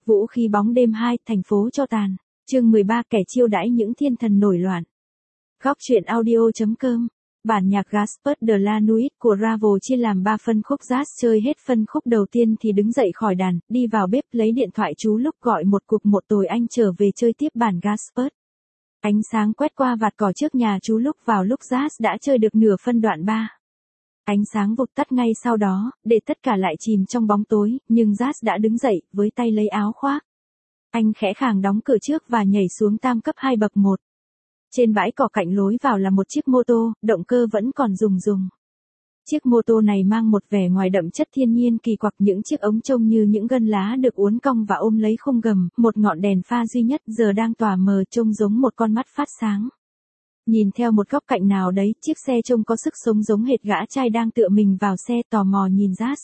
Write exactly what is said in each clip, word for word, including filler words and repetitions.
Vũ khí bóng đêm hai, thành phố cho tàn. Chương mười ba, kẻ chiêu đãi những thiên thần nổi loạn. Góc truyện audio chấm com. Bản nhạc Gaspard de la Nuit của Ravel chia làm ba phân khúc. Jazz chơi hết phân khúc đầu tiên thì đứng dậy khỏi đàn, đi vào bếp lấy điện thoại chú lúc gọi một cuộc một tối anh trở về chơi tiếp bản Gaspard. Ánh sáng quét qua vạt cỏ trước nhà chú lúc vào lúc Jazz đã chơi được nửa phân đoạn ba. Ánh sáng vụt tắt ngay sau đó, để tất cả lại chìm trong bóng tối, nhưng Jazz đã đứng dậy, với tay lấy áo khoác. Anh khẽ khàng đóng cửa trước và nhảy xuống tam cấp hai bậc một. Trên bãi cỏ cạnh lối vào là một chiếc mô tô, động cơ vẫn còn rùng rùng. Chiếc mô tô này mang một vẻ ngoài đậm chất thiên nhiên kỳ quặc, những chiếc ống trông như những gân lá được uốn cong và ôm lấy khung gầm, một ngọn đèn pha duy nhất giờ đang tỏa mờ trông giống một con mắt phát sáng. Nhìn theo một góc cạnh nào đấy, chiếc xe trông có sức sống giống hệt gã trai đang tựa mình vào xe tò mò nhìn Jazz.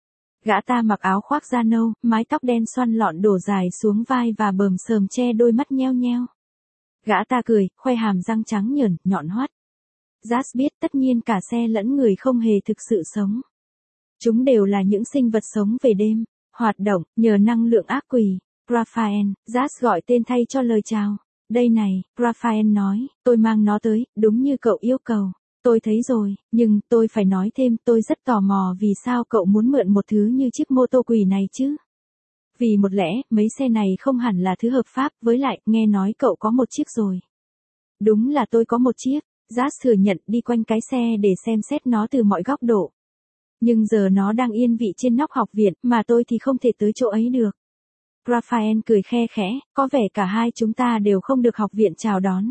Gã ta mặc áo khoác da nâu, mái tóc đen xoăn lọn đổ dài xuống vai và bờm sờm che đôi mắt nheo nheo. Gã ta cười, khoe hàm răng trắng nhởn, nhọn hoắt. Jazz biết tất nhiên cả xe lẫn người không hề thực sự sống. Chúng đều là những sinh vật sống về đêm, hoạt động, nhờ năng lượng ác quỷ. Raphael, Jazz gọi tên thay cho lời chào. Đây này, Raphael nói, tôi mang nó tới, đúng như cậu yêu cầu. Tôi thấy rồi, nhưng tôi phải nói thêm, tôi rất tò mò vì sao cậu muốn mượn một thứ như chiếc mô tô quỷ này chứ. Vì một lẽ, mấy xe này không hẳn là thứ hợp pháp, với lại, nghe nói cậu có một chiếc rồi. Đúng là tôi có một chiếc, Jazz thừa nhận đi quanh cái xe để xem xét nó từ mọi góc độ. Nhưng giờ nó đang yên vị trên nóc học viện, mà tôi thì không thể tới chỗ ấy được. Raphael cười khe khẽ, có vẻ cả hai chúng ta đều không được học viện chào đón.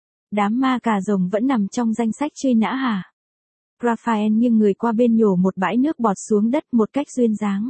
Đám ma cà rồng vẫn nằm trong danh sách truy nã hả? Raphael nghiêng người qua bên nhổ một bãi nước bọt xuống đất một cách duyên dáng.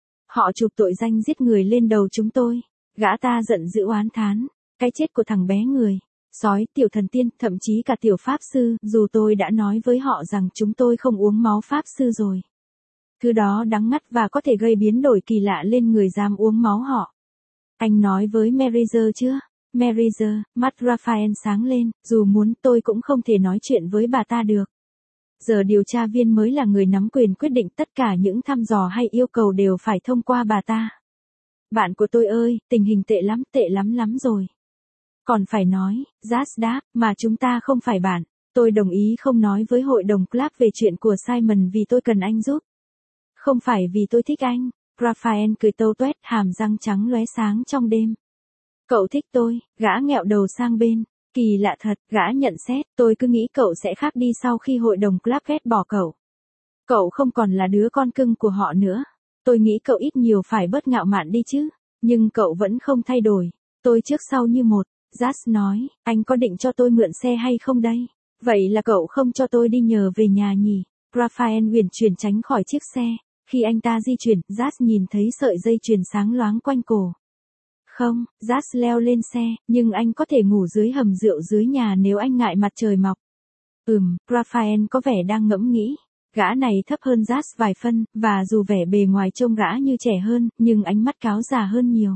Họ chụp tội danh giết người lên đầu chúng tôi. Gã ta giận dữ oán thán. Cái chết của thằng bé người, sói, tiểu thần tiên, thậm chí cả tiểu pháp sư, dù tôi đã nói với họ rằng chúng tôi không uống máu pháp sư rồi. Thứ đó đắng ngắt và có thể gây biến đổi kỳ lạ lên người dám uống máu họ. Anh nói với Merizer chưa? Merizer, mắt Raphael sáng lên, dù muốn tôi cũng không thể nói chuyện với bà ta được. Giờ điều tra viên mới là người nắm quyền quyết định, tất cả những thăm dò hay yêu cầu đều phải thông qua bà ta. Bạn của tôi ơi, tình hình tệ lắm, tệ lắm lắm rồi. Còn phải nói, Jazz đáp, mà chúng ta không phải bạn. Tôi đồng ý không nói với hội đồng Clark về chuyện của Simon vì tôi cần anh giúp. Không phải vì tôi thích anh. Raphael cười tâu tuét, hàm răng trắng lóe sáng trong đêm. Cậu thích tôi, gã nghẹo đầu sang bên. Kỳ lạ thật, gã nhận xét, tôi cứ nghĩ cậu sẽ khác đi sau khi hội đồng Clark ghét bỏ cậu. Cậu không còn là đứa con cưng của họ nữa. Tôi nghĩ cậu ít nhiều phải bớt ngạo mạn đi chứ. Nhưng cậu vẫn không thay đổi. Tôi trước sau như một. Jazz nói, anh có định cho tôi mượn xe hay không đây? Vậy là cậu không cho tôi đi nhờ về nhà nhỉ? Raphael uyển chuyển tránh khỏi chiếc xe. Khi anh ta di chuyển, Jazz nhìn thấy sợi dây chuyền sáng loáng quanh cổ. Không, Jazz leo lên xe, nhưng anh có thể ngủ dưới hầm rượu dưới nhà nếu anh ngại mặt trời mọc. Ừm, Raphael có vẻ đang ngẫm nghĩ. Gã này thấp hơn Jazz vài phân, và dù vẻ bề ngoài trông gã như trẻ hơn, nhưng ánh mắt cáo già hơn nhiều.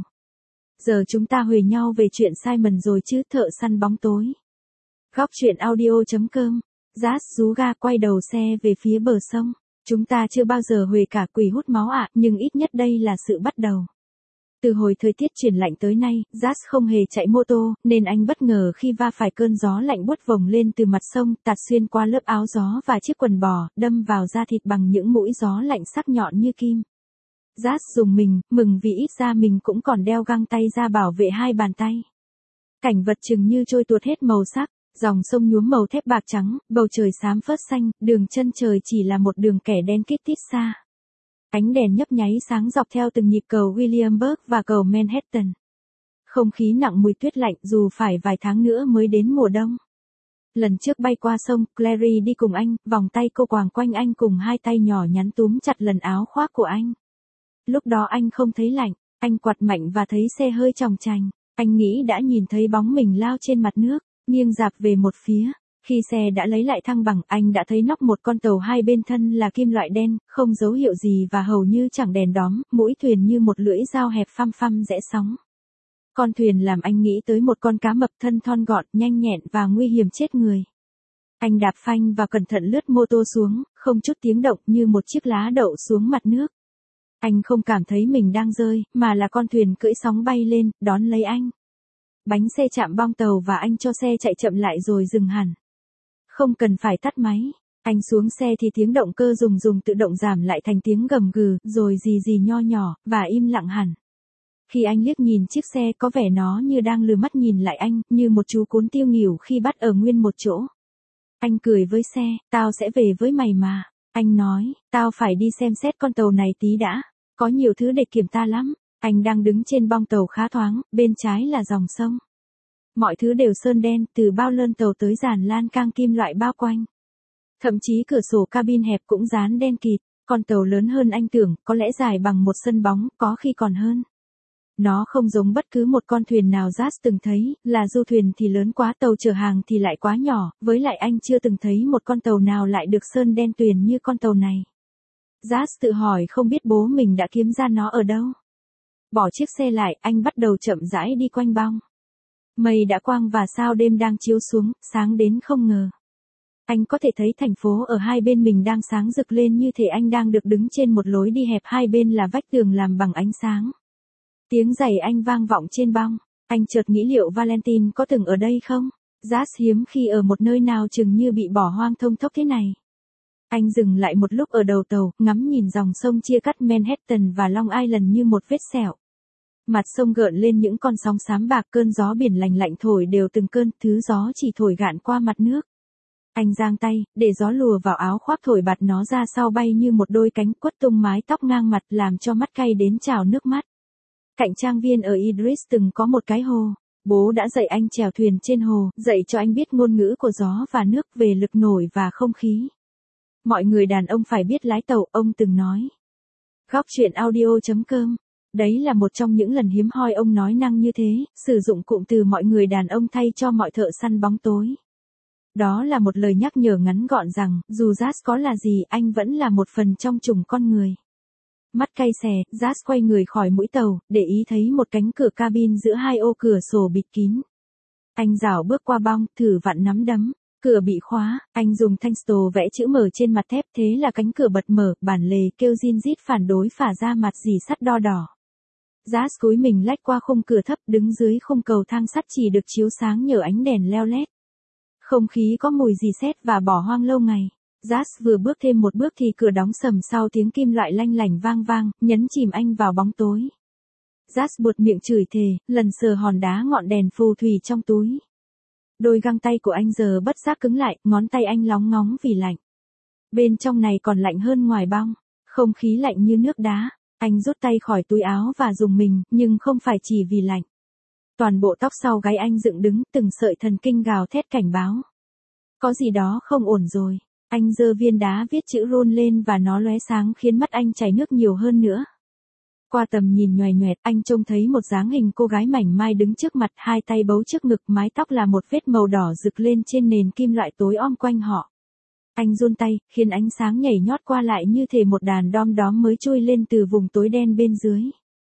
Giờ chúng ta huề nhau về chuyện Simon rồi chứ, thợ săn bóng tối. Góc truyện audio chấm com. Jazz rú ga quay đầu xe về phía bờ sông. Chúng ta chưa bao giờ huề cả quỷ hút máu ạ, nhưng ít nhất đây là sự bắt đầu. Từ hồi thời tiết chuyển lạnh tới nay, Jazz không hề chạy mô tô, nên anh bất ngờ khi va phải cơn gió lạnh buốt vồng lên từ mặt sông, tạt xuyên qua lớp áo gió và chiếc quần bò, đâm vào da thịt bằng những mũi gió lạnh sắc nhọn như kim. Jazz rùng mình, mừng vì ít ra mình cũng còn đeo găng tay ra bảo vệ hai bàn tay. Cảnh vật chừng như trôi tuột hết màu sắc, dòng sông nhuốm màu thép bạc trắng, bầu trời xám phớt xanh, đường chân trời chỉ là một đường kẻ đen kít tít xa. Ánh đèn nhấp nháy sáng dọc theo từng nhịp cầu Williamsburg và cầu Manhattan. Không khí nặng mùi tuyết lạnh dù phải vài tháng nữa mới đến mùa đông. Lần trước bay qua sông, Clary đi cùng anh, vòng tay cô quàng quanh anh cùng hai tay nhỏ nhắn túm chặt lần áo khoác của anh. Lúc đó anh không thấy lạnh, anh quạt mạnh và thấy xe hơi chòng chành. Anh nghĩ đã nhìn thấy bóng mình lao trên mặt nước, nghiêng dạp về một phía. Khi xe đã lấy lại thăng bằng, anh đã thấy nóc một con tàu hai bên thân là kim loại đen, không dấu hiệu gì và hầu như chẳng đèn đóm, mũi thuyền như một lưỡi dao hẹp phăm phăm rẽ sóng. Con thuyền làm anh nghĩ tới một con cá mập thân thon gọn, nhanh nhẹn và nguy hiểm chết người. Anh đạp phanh và cẩn thận lướt mô tô xuống, không chút tiếng động như một chiếc lá đậu xuống mặt nước. Anh không cảm thấy mình đang rơi, mà là con thuyền cưỡi sóng bay lên, đón lấy anh. Bánh xe chạm bong tàu và anh cho xe chạy chậm lại rồi dừng hẳn. Không cần phải tắt máy. Anh xuống xe thì tiếng động cơ rùng rùng tự động giảm lại thành tiếng gầm gừ, rồi rì rì nho nhỏ, và im lặng hẳn. Khi anh liếc nhìn chiếc xe có vẻ nó như đang lừa mắt nhìn lại anh, như một chú cún tiêu nghỉu khi bắt ở nguyên một chỗ. Anh cười với xe, tao sẽ về với mày mà. Anh nói, tao phải đi xem xét con tàu này tí đã. Có nhiều thứ để kiểm tra lắm. Anh đang đứng trên bong tàu khá thoáng, bên trái là dòng sông. Mọi thứ đều sơn đen, từ bao lơn tàu tới dàn lan can kim loại bao quanh. Thậm chí cửa sổ cabin hẹp cũng dán đen kịt. Con tàu lớn hơn anh tưởng, có lẽ dài bằng một sân bóng, có khi còn hơn. Nó không giống bất cứ một con thuyền nào Jas từng thấy, là du thuyền thì lớn quá, tàu chở hàng thì lại quá nhỏ, với lại anh chưa từng thấy một con tàu nào lại được sơn đen tuyền như con tàu này. Jas tự hỏi không biết bố mình đã kiếm ra nó ở đâu. Bỏ chiếc xe lại, anh bắt đầu chậm rãi đi quanh bong. Mây đã quang và sao đêm đang chiếu xuống, sáng đến không ngờ. Anh có thể thấy thành phố ở hai bên mình đang sáng rực lên như thể anh đang được đứng trên một lối đi hẹp, hai bên là vách tường làm bằng ánh sáng. Tiếng giày anh vang vọng trên bong. Anh chợt nghĩ liệu Valentine có từng ở đây không? Jas hiếm khi ở một nơi nào chừng như bị bỏ hoang thông thốc thế này. Anh dừng lại một lúc ở đầu tàu, ngắm nhìn dòng sông chia cắt Manhattan và Long Island như một vết sẹo. Mặt sông gợn lên những con sóng xám bạc, cơn gió biển lành lạnh thổi đều từng cơn, thứ gió chỉ thổi gạn qua mặt nước. Anh giang tay, để gió lùa vào áo khoác thổi bạt nó ra sau bay như một đôi cánh, quất tung mái tóc ngang mặt làm cho mắt cay đến trào nước mắt. Cạnh trang viên ở Idris từng có một cái hồ. Bố đã dạy anh chèo thuyền trên hồ, dạy cho anh biết ngôn ngữ của gió và nước, về lực nổi và không khí. Mọi người đàn ông phải biết lái tàu, ông từng nói. Góc chuyện audio chấm com. Đấy là một trong những lần hiếm hoi ông nói năng như thế, sử dụng cụm từ mọi người đàn ông thay cho mọi thợ săn bóng tối. Đó là một lời nhắc nhở ngắn gọn rằng, dù Jas có là gì, anh vẫn là một phần trong chủng con người. Mắt cay xè, Jas quay người khỏi mũi tàu, để ý thấy một cánh cửa cabin giữa hai ô cửa sổ bịt kín. Anh rảo bước qua bong, thử vặn nắm đấm. Cửa bị khóa, anh dùng thanh stồ vẽ chữ M trên mặt thép, thế là cánh cửa bật mở, bản lề kêu rin rít phản đối phả ra mặt dì sắt đo đỏ. Jas cúi mình lách qua khung cửa thấp, đứng dưới khung cầu thang sắt chỉ được chiếu sáng nhờ ánh đèn leo lét. Không khí có mùi dì sét và bỏ hoang lâu ngày. Jas vừa bước thêm một bước thì cửa đóng sầm sau tiếng kim loại lanh lảnh vang vang, nhấn chìm anh vào bóng tối. Jas buột miệng chửi thề, lần sờ hòn đá ngọn đèn phù thủy trong túi. Đôi găng tay của anh giờ bất giác cứng lại, ngón tay anh lóng ngóng vì lạnh. Bên trong này còn lạnh hơn ngoài bong, không khí lạnh như nước đá. Anh rút tay khỏi túi áo và rùng mình, nhưng không phải chỉ vì lạnh. Toàn bộ tóc sau gáy anh dựng đứng, từng sợi thần kinh gào thét cảnh báo. Có gì đó không ổn rồi. Anh giơ viên đá viết chữ run lên và nó lóe sáng khiến mắt anh chảy nước nhiều hơn nữa. Qua tầm nhìn nhoài nhoẹt, anh trông thấy một dáng hình cô gái mảnh mai đứng trước mặt, hai tay bấu trước ngực, mái tóc là một vết màu đỏ rực lên trên nền kim loại tối om quanh họ. Anh run tay, khiến ánh sáng nhảy nhót qua lại như thể một đàn đom đóm mới trôi lên từ vùng tối đen bên dưới.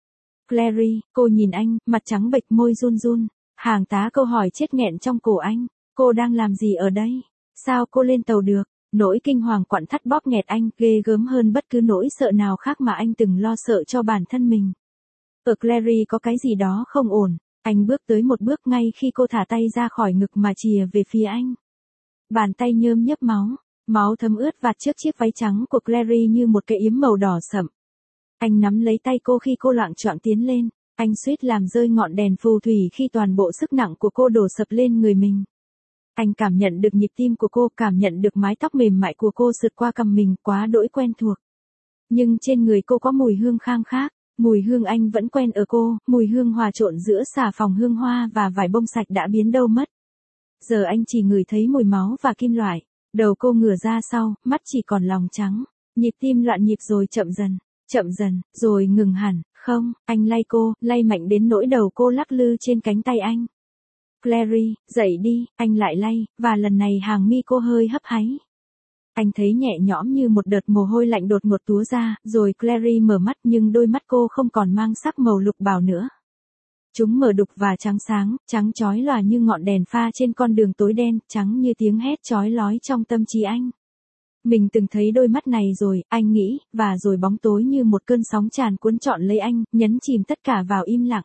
Clary, cô nhìn anh, mặt trắng bệch, môi run run. Hàng tá câu hỏi chết nghẹn trong cổ anh. Cô đang làm gì ở đây? Sao cô lên tàu được? Nỗi kinh hoàng quặn thắt bóp nghẹt anh, ghê gớm hơn bất cứ nỗi sợ nào khác mà anh từng lo sợ cho bản thân mình. Ở Clary có cái gì đó không ổn. Anh bước tới một bước ngay khi cô thả tay ra khỏi ngực mà chìa về phía anh. Bàn tay nhơm nhớp máu. Máu thấm ướt vạt trước chiếc váy trắng của Clary như một cái yếm màu đỏ sậm. Anh nắm lấy tay cô khi cô loạng choạng tiến lên. Anh suýt làm rơi ngọn đèn phù thủy khi toàn bộ sức nặng của cô đổ sập lên người mình. Anh cảm nhận được nhịp tim của cô, cảm nhận được mái tóc mềm mại của cô sượt qua cằm mình, quá đỗi quen thuộc. Nhưng trên người cô có mùi hương khang khác, mùi hương anh vẫn quen ở cô, mùi hương hòa trộn giữa xà phòng hương hoa và vải bông sạch đã biến đâu mất. Giờ anh chỉ ngửi thấy mùi máu và kim loại. Đầu cô ngửa ra sau, mắt chỉ còn lòng trắng. Nhịp tim loạn nhịp rồi chậm dần, chậm dần, rồi ngừng hẳn. Không, anh lay cô, lay mạnh đến nỗi đầu cô lắc lư trên cánh tay anh. Clary, dậy đi, anh lại lay, và lần này hàng mi cô hơi hấp háy. Anh thấy nhẹ nhõm như một đợt mồ hôi lạnh đột ngột túa ra, rồi Clary mở mắt nhưng đôi mắt cô không còn mang sắc màu lục bào nữa. Chúng mở đục và trắng sáng, trắng chói lòa như ngọn đèn pha trên con đường tối đen, trắng như tiếng hét chói lói trong tâm trí anh. Mình từng thấy đôi mắt này rồi, anh nghĩ, và rồi bóng tối như một cơn sóng tràn cuốn trọn lấy anh, nhấn chìm tất cả vào im lặng.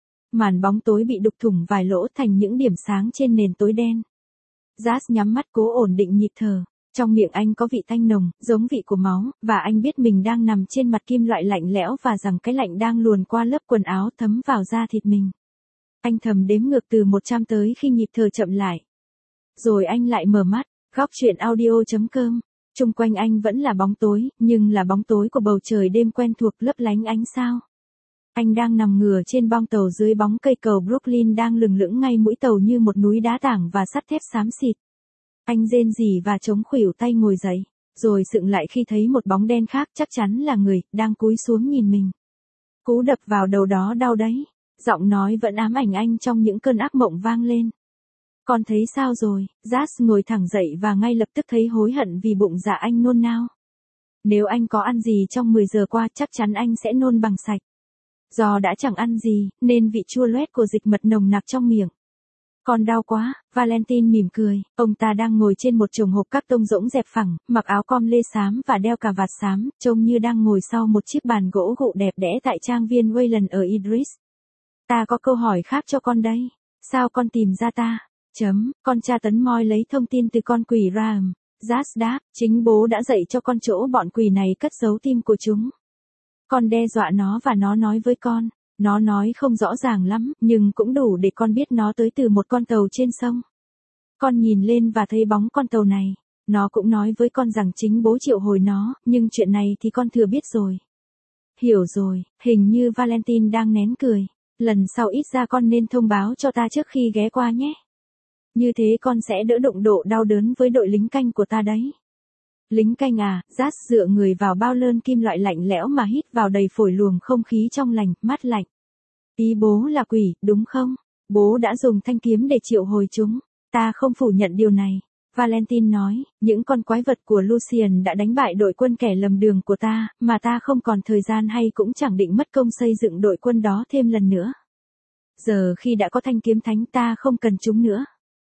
Màn bóng tối bị đục thủng vài lỗ thành những điểm sáng trên nền tối đen. Jas nhắm mắt cố ổn định nhịp thở. Trong miệng anh có vị tanh nồng, giống vị của máu, và anh biết mình đang nằm trên mặt kim loại lạnh lẽo và rằng cái lạnh đang luồn qua lớp quần áo thấm vào da thịt mình. Anh thầm đếm ngược từ một trăm tới khi nhịp thở chậm lại. Rồi anh lại mở mắt, góc chuyện audio chấm com. Chung quanh anh vẫn là bóng tối, nhưng là bóng tối của bầu trời đêm quen thuộc lấp lánh ánh sao. Anh đang nằm ngửa trên bong tàu dưới bóng cây cầu Brooklyn đang lừng lững ngay mũi tàu như một núi đá tảng và sắt thép xám xịt. Anh rên rỉ và chống khuỷu tay ngồi dậy, rồi sững lại khi thấy một bóng đen khác chắc chắn là người, đang cúi xuống nhìn mình. Cú đập vào đầu đó đau đấy, giọng nói vẫn ám ảnh anh trong những cơn ác mộng vang lên. Con thấy sao rồi? Jas ngồi thẳng dậy và ngay lập tức thấy hối hận vì bụng dạ anh nôn nao. Nếu anh có ăn gì trong mười giờ qua chắc chắn anh sẽ nôn bằng sạch. Do đã chẳng ăn gì, nên vị chua loét của dịch mật nồng nặc trong miệng. Con đau quá, Valentine mỉm cười, ông ta đang ngồi trên một chồng hộp các tông rỗng dẹp phẳng, mặc áo com lê xám và đeo cà vạt xám, trông như đang ngồi sau một chiếc bàn gỗ gụ đẹp đẽ tại trang viên Wayland ở Idris. Ta có câu hỏi khác cho con đây. Sao con tìm ra ta? Chấm, con tra tấn moi lấy thông tin từ con quỷ Graham. Jas đáp, chính bố đã dạy cho con chỗ bọn quỷ này cất giấu tim của chúng. Con đe dọa nó và nó nói với con. Nó nói không rõ ràng lắm, nhưng cũng đủ để con biết nó tới từ một con tàu trên sông. Con nhìn lên và thấy bóng con tàu này. Nó cũng nói với con rằng chính bố triệu hồi nó, nhưng chuyện này thì con thừa biết rồi. Hiểu rồi, hình như Valentine đang nén cười. Lần sau ít ra con nên thông báo cho ta trước khi ghé qua nhé. Như thế con sẽ đỡ đụng độ đau đớn với đội lính canh của ta đấy. Lính canh à? Jas dựa người vào bao lơn kim loại lạnh lẽo mà hít vào đầy phổi luồng không khí trong lành, mát lạnh. Ý bố là quỷ, đúng không? Bố đã dùng thanh kiếm để triệu hồi chúng. Ta không phủ nhận điều này. Valentine nói, những con quái vật của Lucian đã đánh bại đội quân kẻ lầm đường của ta, mà ta không còn thời gian hay cũng chẳng định mất công xây dựng đội quân đó thêm lần nữa. Giờ khi đã có thanh kiếm thánh ta không cần chúng nữa.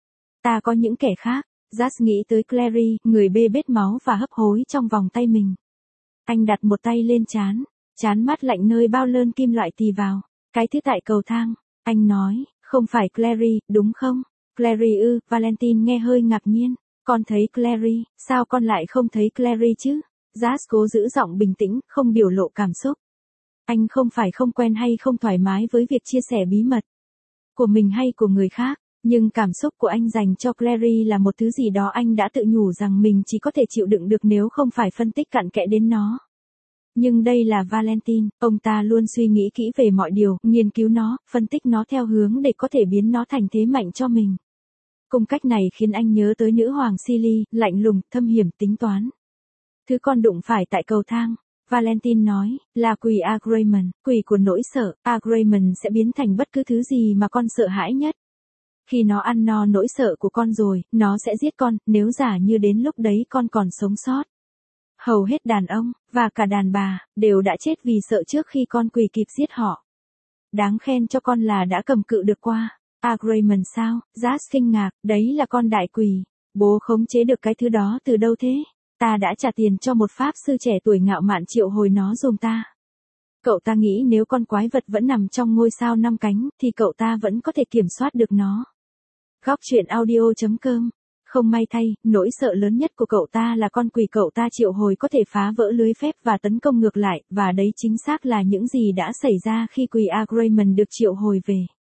Ta có những kẻ khác. Jas nghĩ tới Clary, người bê bết máu và hấp hối trong vòng tay mình. Anh đặt một tay lên trán, trán mát lạnh nơi bao lơn kim loại tì vào. Cái thứ tại cầu thang. Anh nói, không phải Clary, đúng không? Clary ư, Valentine nghe hơi ngạc nhiên. Con thấy Clary, sao con lại không thấy Clary chứ? Jas cố giữ giọng bình tĩnh, không biểu lộ cảm xúc. Anh không phải không quen hay không thoải mái với việc chia sẻ bí mật của mình hay của người khác. Nhưng cảm xúc của anh dành cho Clary là một thứ gì đó anh đã tự nhủ rằng mình chỉ có thể chịu đựng được nếu không phải phân tích cặn kẽ đến nó. Nhưng đây là Valentine, ông ta luôn suy nghĩ kỹ về mọi điều, nghiên cứu nó, phân tích nó theo hướng để có thể biến nó thành thế mạnh cho mình. Cung cách này khiến anh nhớ tới nữ hoàng Silly, lạnh lùng, thâm hiểm, tính toán. Thứ con đụng phải tại cầu thang, Valentine nói, là quỷ Agrayman, quỷ của nỗi sợ. Agrayman sẽ biến thành bất cứ thứ gì mà con sợ hãi nhất. Khi nó ăn no nỗi sợ của con rồi, nó sẽ giết con, nếu giả như đến lúc đấy con còn sống sót. Hầu hết đàn ông, và cả đàn bà, đều đã chết vì sợ trước khi con quỷ kịp giết họ. Đáng khen cho con là đã cầm cự được qua. Agrayman sao? Jas kinh ngạc, đấy là con đại quỷ. Bố khống chế được cái thứ đó từ đâu thế? Ta đã trả tiền cho một pháp sư trẻ tuổi ngạo mạn triệu hồi nó giùm ta. Cậu ta nghĩ nếu con quái vật vẫn nằm trong ngôi sao năm cánh, thì cậu ta vẫn có thể kiểm soát được nó. Góc chuyện audio chấm com. Không may thay, nỗi sợ lớn nhất của cậu ta là con quỷ cậu ta triệu hồi có thể phá vỡ lưới phép và tấn công ngược lại, và đấy chính xác là những gì đã xảy ra khi quỷ Agrayman được triệu hồi về.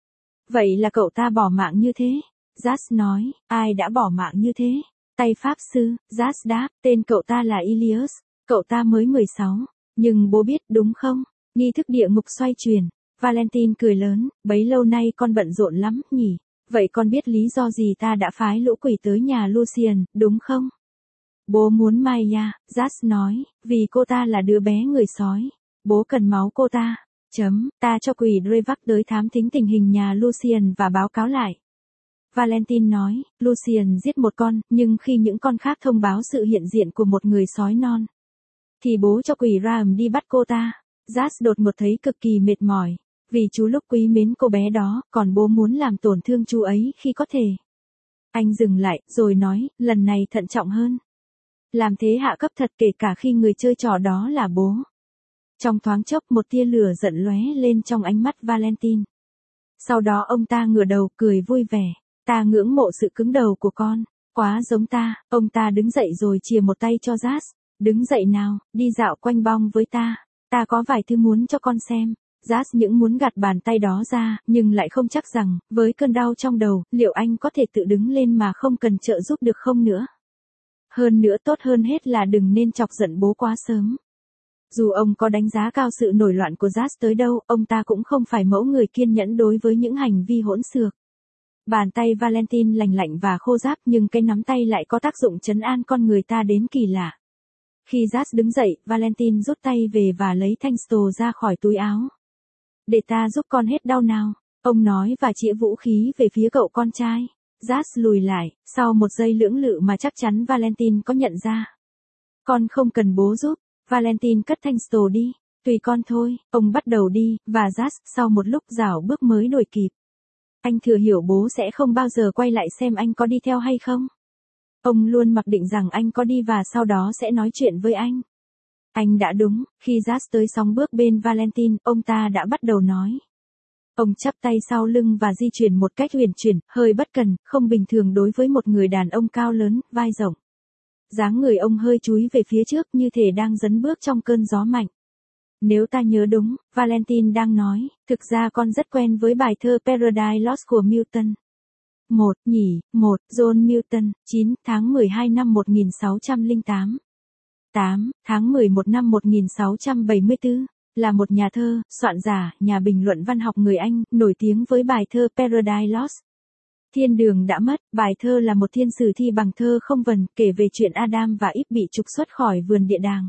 Vậy là cậu ta bỏ mạng như thế? Jas nói, ai đã bỏ mạng như thế? Tay pháp sư, Jas đáp, tên cậu ta là Ilias, cậu ta mới mười sáu. Nhưng bố biết đúng không? Nghi thức địa ngục xoay chuyển. Valentine cười lớn, bấy lâu nay con bận rộn lắm, nhỉ? Vậy con biết lý do gì ta đã phái lũ quỷ tới nhà Lucian, đúng không? Bố muốn Maya, Jas nói, vì cô ta là đứa bé người sói. Bố cần máu cô ta. Chấm, ta cho quỷ Drevac tới thám thính tình hình nhà Lucian và báo cáo lại. Valentine nói, Lucian giết một con, nhưng khi những con khác thông báo sự hiện diện của một người sói non, thì bố cho quỷ Graham đi bắt cô ta. Jas đột ngột thấy cực kỳ mệt mỏi. Vì chú lúc quý mến cô bé đó, còn bố muốn làm tổn thương chú ấy khi có thể. Anh dừng lại, rồi nói, lần này thận trọng hơn. Làm thế hạ cấp thật kể cả khi người chơi trò đó là bố. Trong thoáng chốc một tia lửa giận lóe lên trong ánh mắt Valentine. Sau đó ông ta ngửa đầu cười vui vẻ. Ta ngưỡng mộ sự cứng đầu của con. Quá giống ta. Ông ta đứng dậy rồi chìa một tay cho Jas. Đứng dậy nào, đi dạo quanh bong với ta. Ta có vài thứ muốn cho con xem. Jas những muốn gạt bàn tay đó ra, nhưng lại không chắc rằng, với cơn đau trong đầu, liệu anh có thể tự đứng lên mà không cần trợ giúp được không nữa. Hơn nữa tốt hơn hết là đừng nên chọc giận bố quá sớm. Dù ông có đánh giá cao sự nổi loạn của Jas tới đâu, ông ta cũng không phải mẫu người kiên nhẫn đối với những hành vi hỗn xược. Bàn tay Valentine lành lạnh và khô ráp nhưng cái nắm tay lại có tác dụng trấn an con người ta đến kỳ lạ. Khi Jas đứng dậy, Valentine rút tay về và lấy thanh stồ ra khỏi túi áo. Để ta giúp con hết đau nào, ông nói và chĩa vũ khí về phía cậu con trai. Jas lùi lại, sau một giây lưỡng lự mà chắc chắn Valentine có nhận ra. Con không cần bố giúp, Valentine cất thanh stồ đi, tùy con thôi, ông bắt đầu đi, và Jas sau một lúc rảo bước mới đuổi kịp. Anh thừa hiểu bố sẽ không bao giờ quay lại xem anh có đi theo hay không. Ông luôn mặc định rằng anh có đi và sau đó sẽ nói chuyện với anh. Anh đã đúng, khi Jas tới sóng bước bên Valentine, ông ta đã bắt đầu nói. Ông chắp tay sau lưng và di chuyển một cách uyển chuyển, hơi bất cần, không bình thường đối với một người đàn ông cao lớn, vai rộng. Dáng người ông hơi chúi về phía trước như thể đang dấn bước trong cơn gió mạnh. Nếu ta nhớ đúng, Valentine đang nói, thực ra con rất quen với bài thơ Paradise Lost của Milton. Một, nhỉ, một, John Milton, chín tháng mười hai năm một nghìn sáu trăm lẻ tám. tám tháng mười một năm một nghìn sáu trăm bảy mươi tư, là một nhà thơ, soạn giả, nhà bình luận văn học người Anh, nổi tiếng với bài thơ Paradise Lost. Thiên đường đã mất, bài thơ là một thiên sử thi bằng thơ không vần, kể về chuyện Adam và Eve bị trục xuất khỏi vườn địa đàng.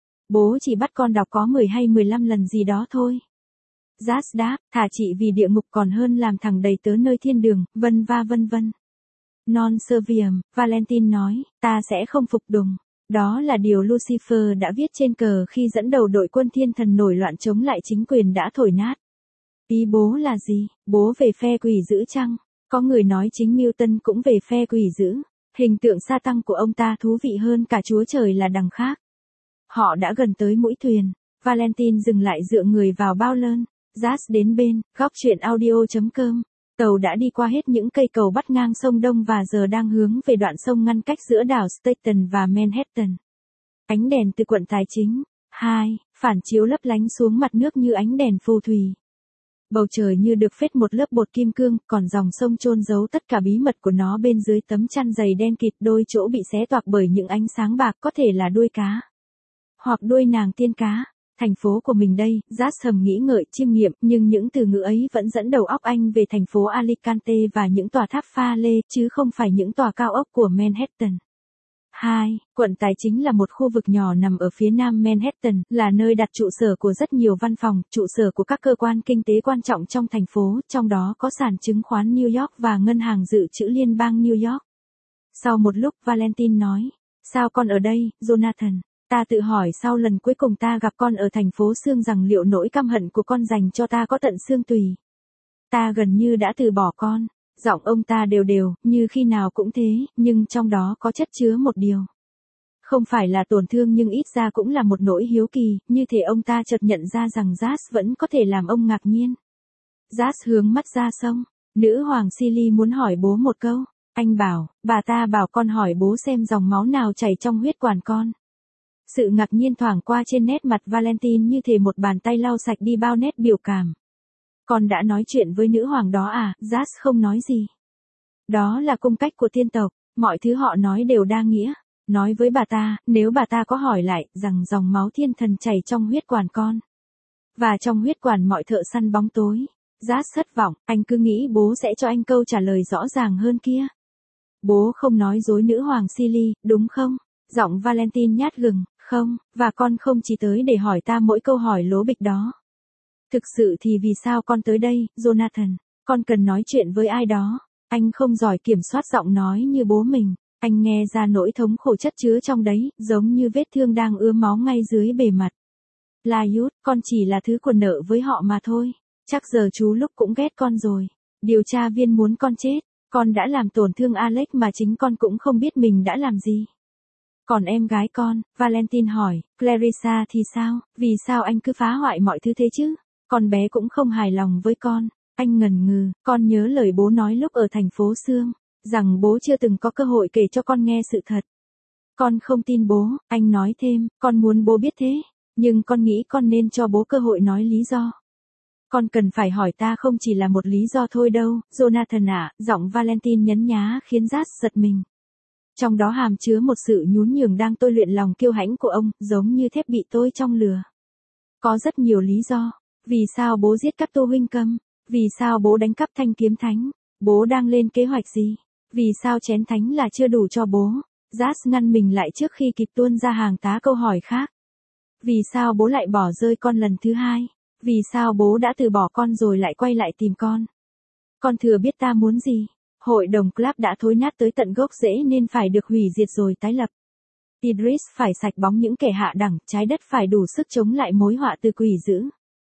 Bố chỉ bắt con đọc có mười hay mười lăm lần gì đó thôi. Jas đáp, thà chị vì địa ngục còn hơn làm thằng đầy tớ nơi thiên đường, vân va vân vân. Non serviam, Valentine nói, ta sẽ không phục tùng. Đó là điều Lucifer đã viết trên cờ khi dẫn đầu đội quân thiên thần nổi loạn chống lại chính quyền đã thổi nát. Ý bố là gì? Bố về phe quỷ dữ chăng? Có người nói chính Milton cũng về phe quỷ dữ. Hình tượng sa tăng của ông ta thú vị hơn cả Chúa Trời là đằng khác. Họ đã gần tới mũi thuyền. Valentine dừng lại dựa người vào bao lơn. Jas đến bên, góc chuyện audio chấm com. Tàu đã đi qua hết những cây cầu bắt ngang sông Đông và giờ đang hướng về đoạn sông ngăn cách giữa đảo Staten và Manhattan. Ánh đèn từ quận tài chính. hai. Phản chiếu lấp lánh xuống mặt nước như ánh đèn phù thủy. Bầu trời như được phết một lớp bột kim cương, còn dòng sông chôn giấu tất cả bí mật của nó bên dưới tấm chăn dày đen kịt, đôi chỗ bị xé toạc bởi những ánh sáng bạc, có thể là đuôi cá. Hoặc đuôi nàng tiên cá. Thành phố của mình đây, Jas thầm nghĩ ngợi chiêm nghiệm, nhưng những từ ngữ ấy vẫn dẫn đầu óc anh về thành phố Alicante và những tòa tháp pha lê, chứ không phải những tòa cao ốc của Manhattan. hai. Quận Tài chính là một khu vực nhỏ nằm ở phía nam Manhattan, là nơi đặt trụ sở của rất nhiều văn phòng, trụ sở của các cơ quan kinh tế quan trọng trong thành phố, trong đó có sản chứng khoán New York và ngân hàng dự trữ liên bang New York. Sau một lúc, Valentine nói, sao con ở đây, Jonathan? Ta tự hỏi sau lần cuối cùng ta gặp con ở thành phố xương rằng liệu nỗi căm hận của con dành cho ta có tận xương tùy. Ta gần như đã từ bỏ con. Giọng ông ta đều đều, như khi nào cũng thế, nhưng trong đó có chất chứa một điều. Không phải là tổn thương nhưng ít ra cũng là một nỗi hiếu kỳ, như thể ông ta chợt nhận ra rằng Jas vẫn có thể làm ông ngạc nhiên. Jas hướng mắt ra sông. Nữ hoàng Silly muốn hỏi bố một câu. Anh bảo, bà ta bảo con hỏi bố xem dòng máu nào chảy trong huyết quản con. Sự ngạc nhiên thoảng qua trên nét mặt Valentine như thể một bàn tay lau sạch đi bao nét biểu cảm. Con đã nói chuyện với nữ hoàng đó à? Jas không nói gì. Đó là cung cách của tiên tộc, mọi thứ họ nói đều đa nghĩa. Nói với bà ta, nếu bà ta có hỏi lại, rằng dòng máu thiên thần chảy trong huyết quản con. Và trong huyết quản mọi thợ săn bóng tối. Jas thất vọng, anh cứ nghĩ bố sẽ cho anh câu trả lời rõ ràng hơn kia. Bố không nói dối nữ hoàng Silly, đúng không? Giọng Valentine nhát gừng, không, và con không chỉ tới để hỏi ta mỗi câu hỏi lố bịch đó. Thực sự thì vì sao con tới đây, Jonathan? Con cần nói chuyện với ai đó. Anh không giỏi kiểm soát giọng nói như bố mình. Anh nghe ra nỗi thống khổ chất chứa trong đấy, giống như vết thương đang ứa máu ngay dưới bề mặt. Lyud, con chỉ là thứ quần nợ với họ mà thôi. Chắc giờ chú lúc cũng ghét con rồi. Điều tra viên muốn con chết. Con đã làm tổn thương Alex mà chính con cũng không biết mình đã làm gì. Còn em gái con, Valentine hỏi, Clarissa thì sao, vì sao anh cứ phá hoại mọi thứ thế chứ? Con bé cũng không hài lòng với con. Anh ngần ngừ, con nhớ lời bố nói lúc ở thành phố Sương, rằng bố chưa từng có cơ hội kể cho con nghe sự thật. Con không tin bố, anh nói thêm, con muốn bố biết thế, nhưng con nghĩ con nên cho bố cơ hội nói lý do. Con cần phải hỏi ta không chỉ là một lý do thôi đâu, Jonathan ạ, giọng Valentine nhấn nhá khiến Jas giật mình. Trong đó hàm chứa một sự nhún nhường đang tôi luyện lòng kiêu hãnh của ông, giống như thép bị tôi trong lửa. Có rất nhiều lý do. Vì sao bố giết cắp Tô Huynh Cầm? Vì sao bố đánh cắp thanh kiếm thánh? Bố đang lên kế hoạch gì? Vì sao chén thánh là chưa đủ cho bố? Jas ngăn mình lại trước khi kịp tuôn ra hàng tá câu hỏi khác. Vì sao bố lại bỏ rơi con lần thứ hai? Vì sao bố đã từ bỏ con rồi lại quay lại tìm con? Con thừa biết ta muốn gì? Hội đồng club đã thối nát tới tận gốc rễ nên phải được hủy diệt rồi tái lập. Idris phải sạch bóng những kẻ hạ đẳng, trái đất phải đủ sức chống lại mối họa từ quỷ dữ.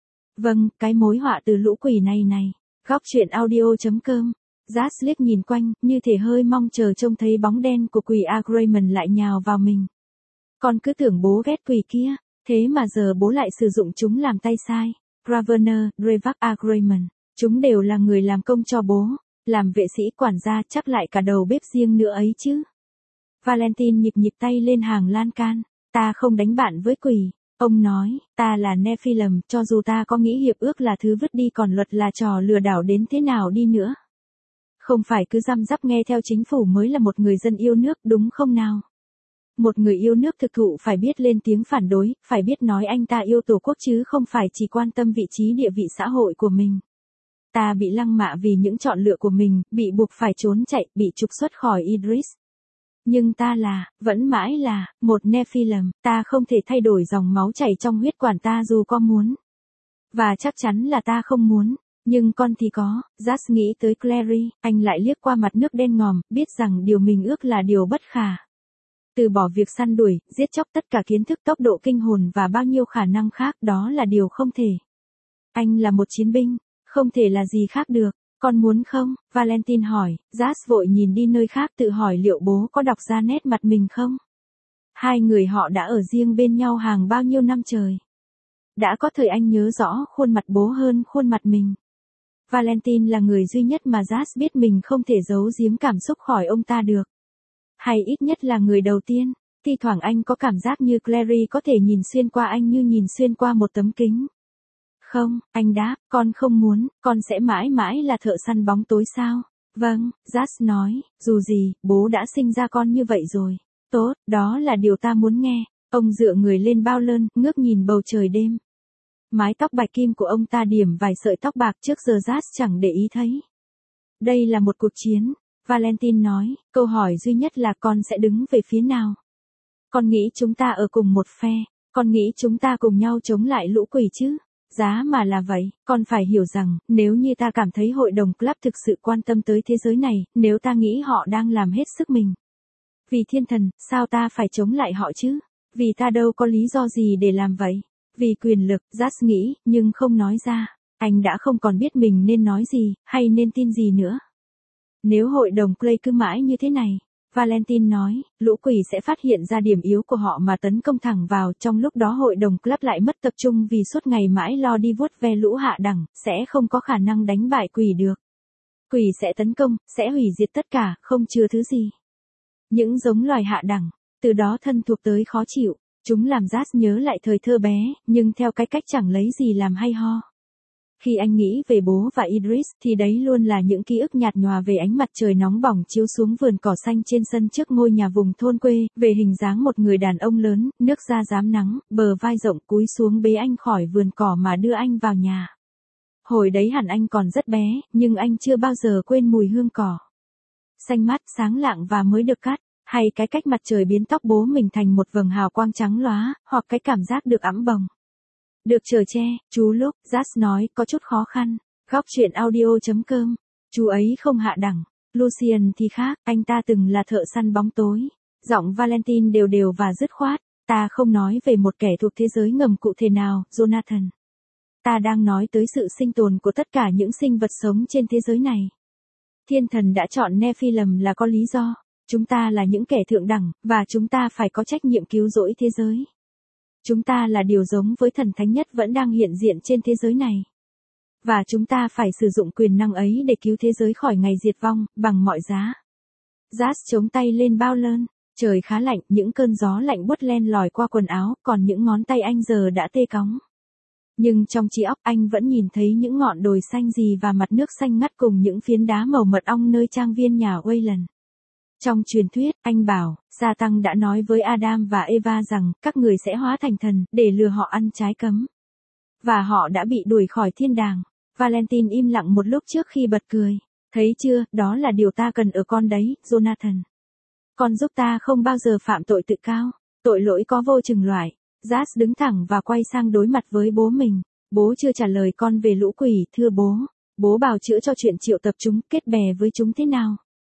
Vâng, cái mối họa từ lũ quỷ này này. Góc truyện audio.com. Jas liếc nhìn quanh, như thể hơi mong chờ trông thấy bóng đen của quỷ Agrayman lại nhào vào mình. Con cứ tưởng bố ghét quỷ kia, thế mà giờ bố lại sử dụng chúng làm tay sai. Ravener, Dravak Agrayman, chúng đều là người làm công cho bố, làm vệ sĩ quản gia chắc lại cả đầu bếp riêng nữa ấy chứ. Valentine nhịp nhịp tay lên hàng lan can, ta không đánh bạn với quỷ. Ông nói, ta là Nephilim, cho dù ta có nghĩ hiệp ước là thứ vứt đi còn luật là trò lừa đảo đến thế nào đi nữa. Không phải cứ răm rắp nghe theo chính phủ mới là một người dân yêu nước đúng không nào? Một người yêu nước thực thụ phải biết lên tiếng phản đối, phải biết nói anh ta yêu tổ quốc chứ không phải chỉ quan tâm vị trí địa vị xã hội của mình. Ta bị lăng mạ vì những chọn lựa của mình, bị buộc phải trốn chạy, bị trục xuất khỏi Idris. Nhưng ta là, vẫn mãi là, một Nephilim, ta không thể thay đổi dòng máu chảy trong huyết quản ta dù có muốn. Và chắc chắn là ta không muốn, nhưng con thì có. Jas nghĩ tới Clary, anh lại liếc qua mặt nước đen ngòm, biết rằng điều mình ước là điều bất khả. Từ bỏ việc săn đuổi, giết chóc tất cả kiến thức tốc độ kinh hồn và bao nhiêu khả năng khác đó là điều không thể. Anh là một chiến binh, không thể là gì khác được. Con muốn không? Valentine hỏi, Jas vội nhìn đi nơi khác tự hỏi liệu bố có đọc ra nét mặt mình không? Hai người họ đã ở riêng bên nhau hàng bao nhiêu năm trời. Đã có thời anh nhớ rõ khuôn mặt bố hơn khuôn mặt mình. Valentine là người duy nhất mà Jas biết mình không thể giấu giếm cảm xúc khỏi ông ta được. Hay ít nhất là người đầu tiên, thi thoảng anh có cảm giác như Clary có thể nhìn xuyên qua anh như nhìn xuyên qua một tấm kính. Không, anh đáp, con không muốn, con sẽ mãi mãi là thợ săn bóng tối sao? Vâng, Jas nói, dù gì, bố đã sinh ra con như vậy rồi. Tốt, đó là điều ta muốn nghe. Ông dựa người lên bao lơn, ngước nhìn bầu trời đêm. Mái tóc bạch kim của ông ta điểm vài sợi tóc bạc trước giờ Jas chẳng để ý thấy. Đây là một cuộc chiến, Valentine nói, câu hỏi duy nhất là con sẽ đứng về phía nào? Con nghĩ chúng ta ở cùng một phe, con nghĩ chúng ta cùng nhau chống lại lũ quỷ chứ? Giá mà là vậy, con phải hiểu rằng, nếu như ta cảm thấy hội đồng club thực sự quan tâm tới thế giới này, nếu ta nghĩ họ đang làm hết sức mình. Vì thiên thần, sao ta phải chống lại họ chứ? Vì ta đâu có lý do gì để làm vậy. Vì quyền lực, Jas nghĩ, nhưng không nói ra. Anh đã không còn biết mình nên nói gì, hay nên tin gì nữa. Nếu hội đồng Clay cứ mãi như thế này, Valentine nói, lũ quỷ sẽ phát hiện ra điểm yếu của họ mà tấn công thẳng vào, trong lúc đó hội đồng club lại mất tập trung vì suốt ngày mãi lo đi vuốt ve lũ hạ đẳng, sẽ không có khả năng đánh bại quỷ được. Quỷ sẽ tấn công, sẽ hủy diệt tất cả, không chừa thứ gì. Những giống loài hạ đẳng, từ đó thân thuộc tới khó chịu, chúng làm Jas nhớ lại thời thơ bé, nhưng theo cái cách chẳng lấy gì làm hay ho. Khi anh nghĩ về bố và Idris thì đấy luôn là những ký ức nhạt nhòa về ánh mặt trời nóng bỏng chiếu xuống vườn cỏ xanh trên sân trước ngôi nhà vùng thôn quê, về hình dáng một người đàn ông lớn, nước da rám nắng, bờ vai rộng cúi xuống bế anh khỏi vườn cỏ mà đưa anh vào nhà. Hồi đấy hẳn anh còn rất bé, nhưng anh chưa bao giờ quên mùi hương cỏ. Xanh mát, sáng lạng và mới được cắt, hay cái cách mặt trời biến tóc bố mình thành một vầng hào quang trắng lóa, hoặc cái cảm giác được ẵm bồng. Được chở che, chú lúc, Jas nói, có chút khó khăn. Góc truyện audio.com. Chú ấy không hạ đẳng. Lucian thì khác, anh ta từng là thợ săn bóng tối. Giọng Valentine đều đều và dứt khoát. Ta không nói về một kẻ thuộc thế giới ngầm cụ thể nào, Jonathan. Ta đang nói tới sự sinh tồn của tất cả những sinh vật sống trên thế giới này. Thiên thần đã chọn Nephilim là có lý do. Chúng ta là những kẻ thượng đẳng, và chúng ta phải có trách nhiệm cứu rỗi thế giới. Chúng ta là điều giống với thần thánh nhất vẫn đang hiện diện trên thế giới này. Và chúng ta phải sử dụng quyền năng ấy để cứu thế giới khỏi ngày diệt vong, bằng mọi giá. Jas chống tay lên bao lơn. Trời khá lạnh, những cơn gió lạnh buốt len lỏi qua quần áo, còn những ngón tay anh giờ đã tê cóng. Nhưng trong trí óc anh vẫn nhìn thấy những ngọn đồi xanh rì và mặt nước xanh ngắt cùng những phiến đá màu mật ong nơi trang viên nhà Wayland. Trong truyền thuyết, anh bảo, Sa-tăng đã nói với Adam và Eva rằng, các người sẽ hóa thành thần, để lừa họ ăn trái cấm. Và họ đã bị đuổi khỏi thiên đàng. Valentine im lặng một lúc trước khi bật cười. Thấy chưa, đó là điều ta cần ở con đấy, Jonathan. Con giúp ta không bao giờ phạm tội tự cao. Tội lỗi có vô chừng loại. Jas đứng thẳng và quay sang đối mặt với bố mình. Bố chưa trả lời con về lũ quỷ, thưa bố. Bố bào chữa cho chuyện triệu tập chúng, kết bè với chúng thế nào?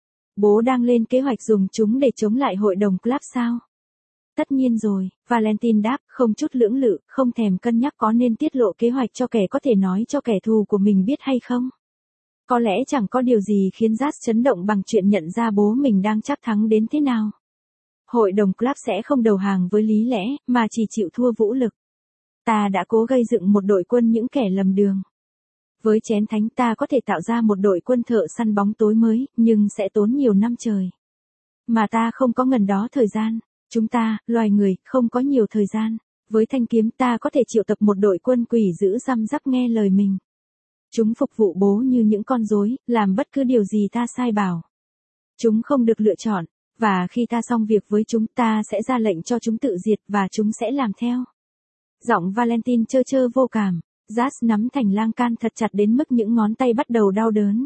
Bố đang lên kế hoạch dùng chúng để chống lại hội đồng club sao? Tất nhiên rồi, Valentine đáp, không chút lưỡng lự, không thèm cân nhắc có nên tiết lộ kế hoạch cho kẻ có thể nói cho kẻ thù của mình biết hay không. Có lẽ chẳng có điều gì khiến Jas chấn động bằng chuyện nhận ra bố mình đang chắc thắng đến thế nào. Hội đồng club sẽ không đầu hàng với lý lẽ, mà chỉ chịu thua vũ lực. Ta đã cố gây dựng một đội quân những kẻ lầm đường. Với chén thánh ta có thể tạo ra một đội quân thợ săn bóng tối mới, nhưng sẽ tốn nhiều năm trời. Mà ta không có ngần đó thời gian. Chúng ta, loài người, không có nhiều thời gian. Với thanh kiếm ta có thể triệu tập một đội quân quỷ giữ răm rắp nghe lời mình. Chúng phục vụ bố như những con rối, làm bất cứ điều gì ta sai bảo. Chúng không được lựa chọn, và khi ta xong việc với chúng ta sẽ ra lệnh cho chúng tự diệt và chúng sẽ làm theo. Giọng Valentine trơ trơ vô cảm, Jas nắm thành lang can thật chặt đến mức những ngón tay bắt đầu đau đớn.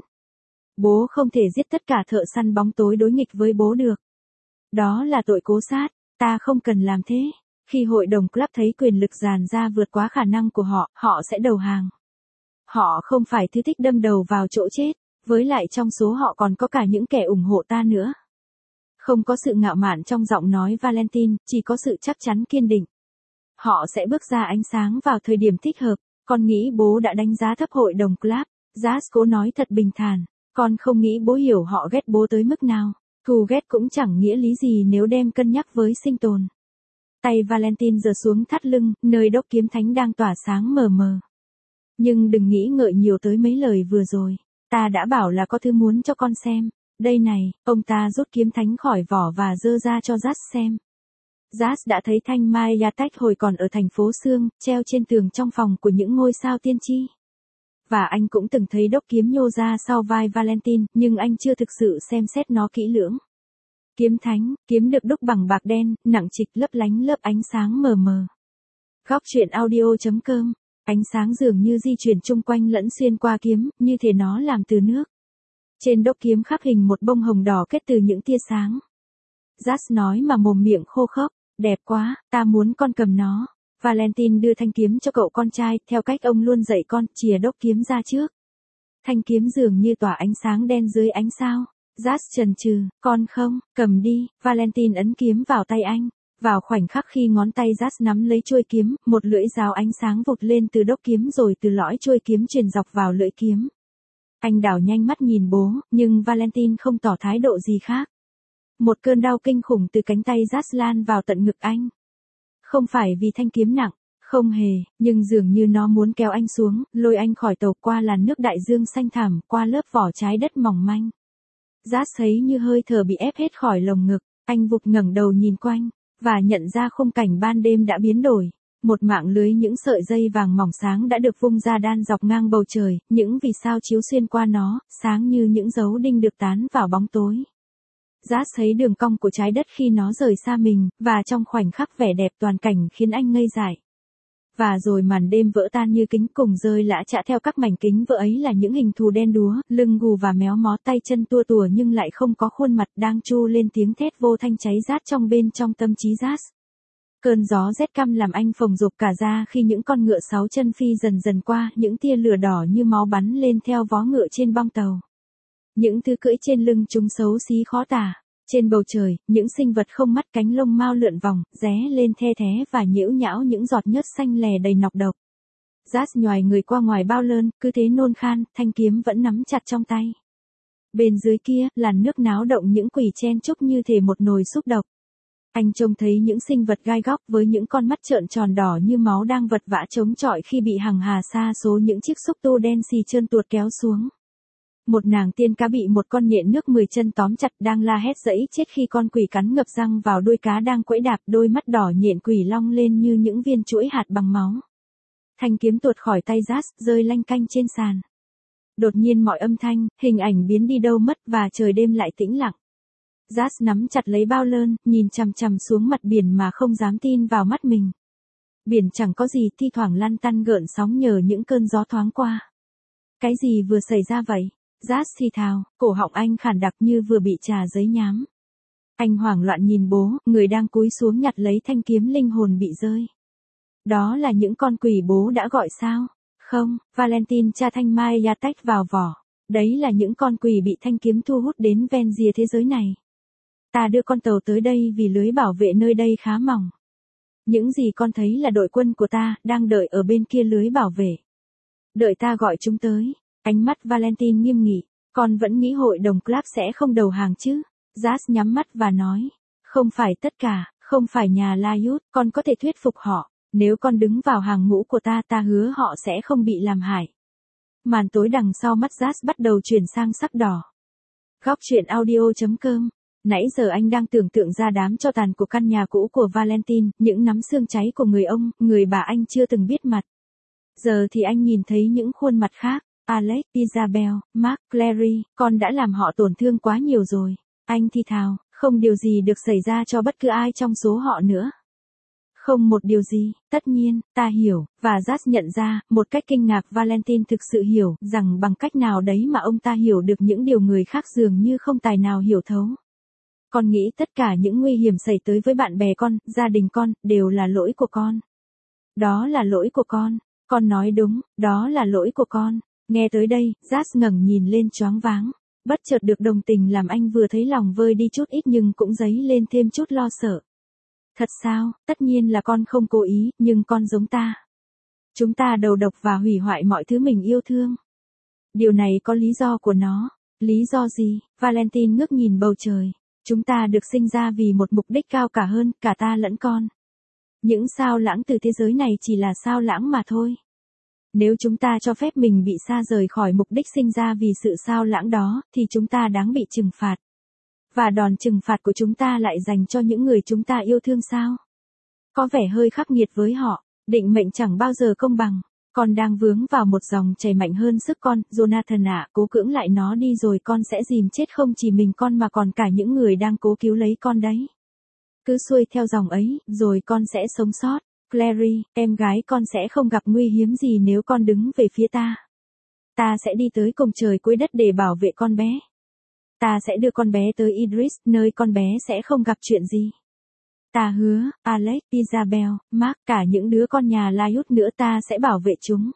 Bố không thể giết tất cả thợ săn bóng tối đối nghịch với bố được. Đó là tội cố sát, ta không cần làm thế. Khi hội đồng club thấy quyền lực dàn ra vượt quá khả năng của họ, họ sẽ đầu hàng. Họ không phải thứ thích đâm đầu vào chỗ chết, với lại trong số họ còn có cả những kẻ ủng hộ ta nữa. Không có sự ngạo mạn trong giọng nói Valentine, chỉ có sự chắc chắn kiên định. Họ sẽ bước ra ánh sáng vào thời điểm thích hợp. Con nghĩ bố đã đánh giá thấp hội đồng club. Jas cố nói thật bình thản. Con không nghĩ bố hiểu họ ghét bố tới mức nào. Thù ghét cũng chẳng nghĩa lý gì nếu đem cân nhắc với sinh tồn. Tay Valentine giơ xuống thắt lưng, nơi đốc kiếm thánh đang tỏa sáng mờ mờ. Nhưng đừng nghĩ ngợi nhiều tới mấy lời vừa rồi. Ta đã bảo là có thứ muốn cho con xem. Đây này, ông ta rút kiếm thánh khỏi vỏ và giơ ra cho Jas xem. Jas đã thấy thanh mai ya tách hồi còn ở thành phố Sương, treo trên tường trong phòng của những ngôi sao tiên tri. Và anh cũng từng thấy đốc kiếm nhô ra sau vai Valentine, nhưng anh chưa thực sự xem xét nó kỹ lưỡng. Kiếm thánh, kiếm được đúc bằng bạc đen, nặng trịch lấp lánh lớp ánh sáng mờ mờ. Góc truyện audio chấm com, ánh sáng dường như di chuyển chung quanh lẫn xuyên qua kiếm, như thể nó làm từ nước. Trên đốc kiếm khắc hình một bông hồng đỏ kết từ những tia sáng. Jas nói mà mồm miệng khô khốc, đẹp quá, ta muốn con cầm nó. Valentine đưa thanh kiếm cho cậu con trai, theo cách ông luôn dạy con, chìa đốc kiếm ra trước. Thanh kiếm dường như tỏa ánh sáng đen dưới ánh sao. Jas chần chừ, con không, cầm đi. Valentine ấn kiếm vào tay anh. Vào khoảnh khắc khi ngón tay Jas nắm lấy chuôi kiếm, một lưỡi dao ánh sáng vụt lên từ đốc kiếm rồi từ lõi chuôi kiếm truyền dọc vào lưỡi kiếm. Anh đảo nhanh mắt nhìn bố, nhưng Valentine không tỏ thái độ gì khác. Một cơn đau kinh khủng từ cánh tay Jas lan vào tận ngực anh. Không phải vì thanh kiếm nặng, không hề, nhưng dường như nó muốn kéo anh xuống, lôi anh khỏi tàu qua làn nước đại dương xanh thẳm, qua lớp vỏ trái đất mỏng manh. Jas thấy như hơi thở bị ép hết khỏi lồng ngực, anh vụt ngẩng đầu nhìn quanh, và nhận ra khung cảnh ban đêm đã biến đổi. Một mạng lưới những sợi dây vàng mỏng sáng đã được vung ra đan dọc ngang bầu trời, những vì sao chiếu xuyên qua nó, sáng như những dấu đinh được tán vào bóng tối. Jas thấy đường cong của trái đất khi nó rời xa mình, và trong khoảnh khắc vẻ đẹp toàn cảnh khiến anh ngây dại. Và rồi màn đêm vỡ tan như kính cùng rơi lã chã theo các mảnh kính vỡ ấy là những hình thù đen đúa, lưng gù và méo mó tay chân tua tùa nhưng lại không có khuôn mặt đang tru lên tiếng thét vô thanh cháy rát trong bên trong tâm trí Jas. Cơn gió rét căm làm anh phồng rộp cả da khi những con ngựa sáu chân phi dần dần qua, những tia lửa đỏ như máu bắn lên theo vó ngựa trên bong tàu. Những thứ cưỡi trên lưng chúng xấu xí khó tả. Trên bầu trời, những sinh vật không mắt cánh lông mao lượn vòng, ré lên the thé và nhiễu nhão những giọt nhớt xanh lè đầy nọc độc. Jas nhoài người qua ngoài bao lơn, cứ thế nôn khan, thanh kiếm vẫn nắm chặt trong tay. Bên dưới kia, làn nước náo động những quỷ chen chúc như thể một nồi súp độc. Anh trông thấy những sinh vật gai góc với những con mắt trợn tròn đỏ như máu đang vật vã chống chọi khi bị hàng hà sa số những chiếc xúc tu đen xì trơn tuột kéo xuống. Một nàng tiên cá bị một con nhện nước mười chân tóm chặt đang la hét dẫy chết khi con quỷ cắn ngập răng vào đuôi cá đang quẫy đạp, đôi mắt đỏ nhện quỷ long lên như những viên chuỗi hạt bằng máu. Thanh kiếm tuột khỏi tay Jas, rơi lanh canh trên sàn. Đột nhiên mọi âm thanh, hình ảnh biến đi đâu mất và trời đêm lại tĩnh lặng. Jas nắm chặt lấy bao lơn, nhìn chằm chằm xuống mặt biển mà không dám tin vào mắt mình. Biển chẳng có gì, thi thoảng lăn tăn gợn sóng nhờ những cơn gió thoáng qua. Cái gì vừa xảy ra vậy? Jas thì thào, cổ họng anh khản đặc như vừa bị trà giấy nhám. Anh hoảng loạn nhìn bố, người đang cúi xuống nhặt lấy thanh kiếm linh hồn bị rơi. Đó là những con quỷ bố đã gọi sao? Không, Valentine cha thanh mai ya tách vào vỏ. Đấy là những con quỷ bị thanh kiếm thu hút đến ven rìa thế giới này. Ta đưa con tàu tới đây vì lưới bảo vệ nơi đây khá mỏng. Những gì con thấy là đội quân của ta, đang đợi ở bên kia lưới bảo vệ. Đợi ta gọi chúng tới. Ánh mắt Valentine nghiêm nghị. Con vẫn nghĩ hội đồng club sẽ không đầu hàng chứ? Jas nhắm mắt và nói. Không phải tất cả, không phải nhà Lyot, con có thể thuyết phục họ. Nếu con đứng vào hàng ngũ của ta, ta hứa họ sẽ không bị làm hại. Màn tối đằng sau mắt Jas bắt đầu chuyển sang sắc đỏ. Góc truyện audio chấm com. Nãy giờ anh đang tưởng tượng ra đám tro tàn của căn nhà cũ của Valentine, những nắm xương cháy của người ông, người bà anh chưa từng biết mặt. Giờ thì anh nhìn thấy những khuôn mặt khác. Alex, Isabel, Mark, Clary, con đã làm họ tổn thương quá nhiều rồi. Anh thì thào, không điều gì được xảy ra cho bất cứ ai trong số họ nữa. Không một điều gì, tất nhiên, ta hiểu, và Jas nhận ra, một cách kinh ngạc Valentine thực sự hiểu, rằng bằng cách nào đấy mà ông ta hiểu được những điều người khác dường như không tài nào hiểu thấu. Con nghĩ tất cả những nguy hiểm xảy tới với bạn bè con, gia đình con, đều là lỗi của con. Đó là lỗi của con, con nói đúng, đó là lỗi của con. Nghe tới đây, Jas ngẩng nhìn lên choáng váng. Bất chợt được đồng tình làm anh vừa thấy lòng vơi đi chút ít nhưng cũng dấy lên thêm chút lo sợ. Thật sao, tất nhiên là con không cố ý, nhưng con giống ta. Chúng ta đầu độc và hủy hoại mọi thứ mình yêu thương. Điều này có lý do của nó. Lý do gì? Valentine ngước nhìn bầu trời. Chúng ta được sinh ra vì một mục đích cao cả hơn, cả ta lẫn con. Những sao lãng từ thế giới này chỉ là sao lãng mà thôi. Nếu chúng ta cho phép mình bị xa rời khỏi mục đích sinh ra vì sự sao lãng đó, thì chúng ta đáng bị trừng phạt. Và đòn trừng phạt của chúng ta lại dành cho những người chúng ta yêu thương sao? Có vẻ hơi khắc nghiệt với họ, định mệnh chẳng bao giờ công bằng. Con đang vướng vào một dòng chảy mạnh hơn sức con, Jonathan ạ, cố cưỡng lại nó đi rồi con sẽ dìm chết không chỉ mình con mà còn cả những người đang cố cứu lấy con đấy. Cứ xuôi theo dòng ấy, rồi con sẽ sống sót. Clary, em gái con sẽ không gặp nguy hiểm gì nếu con đứng về phía ta. Ta sẽ đi tới cùng trời cuối đất để bảo vệ con bé. Ta sẽ đưa con bé tới Idris, nơi con bé sẽ không gặp chuyện gì. Ta hứa, Alex, Isabel, Mark, cả những đứa con nhà Lyot nữa ta sẽ bảo vệ chúng.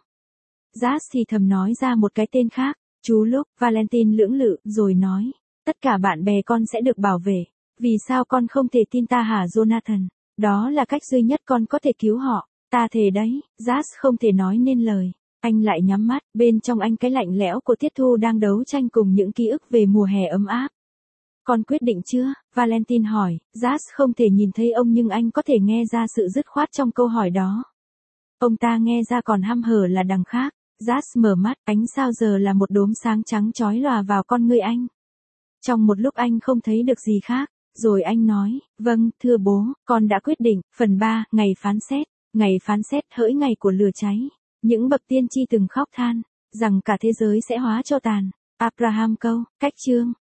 Jas thì thầm nói ra một cái tên khác. Chú lúc, Valentine lưỡng lự, rồi nói. Tất cả bạn bè con sẽ được bảo vệ. Vì sao con không thể tin ta hả Jonathan? Đó là cách duy nhất con có thể cứu họ. Ta thề đấy. Jas không thể nói nên lời. Anh lại nhắm mắt, bên trong anh cái lạnh lẽo của Tiết Thu đang đấu tranh cùng những ký ức về mùa hè ấm áp. Con quyết định chưa? Valentine hỏi. Jas không thể nhìn thấy ông nhưng anh có thể nghe ra sự dứt khoát trong câu hỏi đó. Ông ta nghe ra còn hăm hở là đằng khác. Jas mở mắt, ánh sao giờ là một đốm sáng trắng chói lòa vào con ngươi anh. Trong một lúc anh không thấy được gì khác, rồi anh nói, vâng, thưa bố, con đã quyết định. Phần ba, ngày phán xét. Ngày phán xét hỡi ngày của lửa cháy. Những bậc tiên tri từng khóc than, rằng cả thế giới sẽ hóa tro tàn. Abraham câu, cách chương.